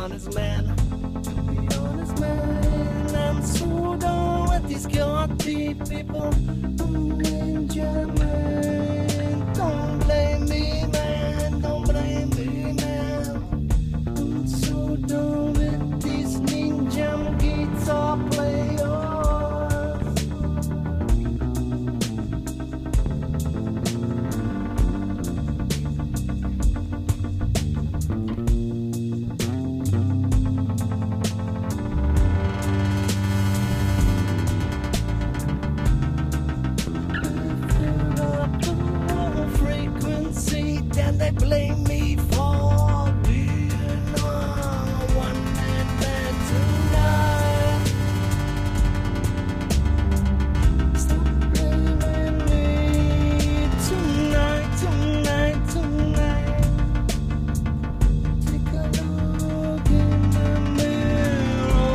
honest man. Be honest man. I'm so done with these guilty people. Ninja man. Don't blame me, man. Don't blame me, man. I'm so done with these ninja guitar players. Then they blame me for being a one-man band tonight. Stop blaming me tonight, tonight, tonight. Take a look in the mirror.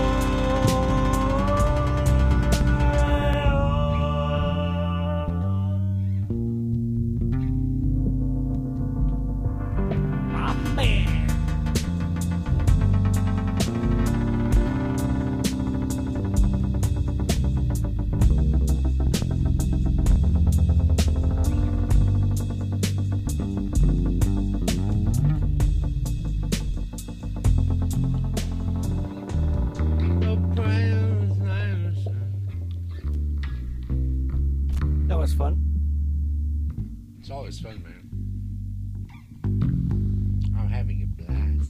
That was fun. It's always fun, man. I'm having a blast.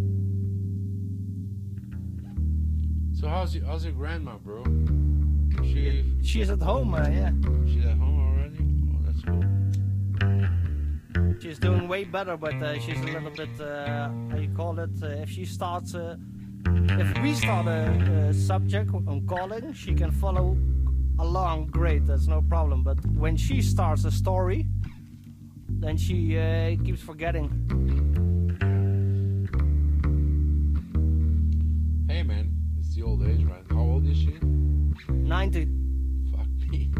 So how's your grandma, bro? She's at home, yeah. She's at home already? Oh, that's cool. She's doing way better, but she's a little bit, how you call it, if she starts, if we start a subject on calling, she can follow along great, that's no problem. But when she starts a story, then she keeps forgetting. Hey, man, it's the old age, right? How old is she? 90. Fuck me.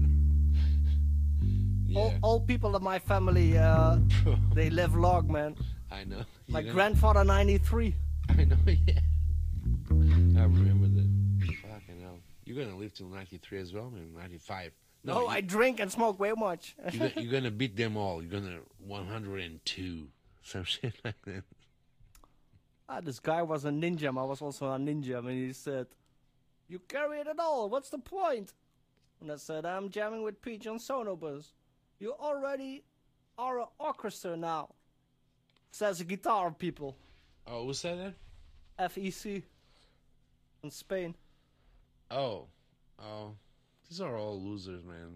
Yeah. All people in my family, they live long, man. I know. My grandfather, 93. I know, yeah. I remember that. Fucking hell. You're gonna live till 93 as well, man. 95. No, I drink and smoke way much. You're gonna beat them all. You're gonna 102. Some shit like that. This guy was a ninja. I was also a ninja. And he said, "You carry it at all. What's the point?" And I said, "I'm jamming with Peach on Sonobus. You already are an orchestra now." Says guitar people. Oh, who said that? FEC. In Spain. Oh. These are all losers, man.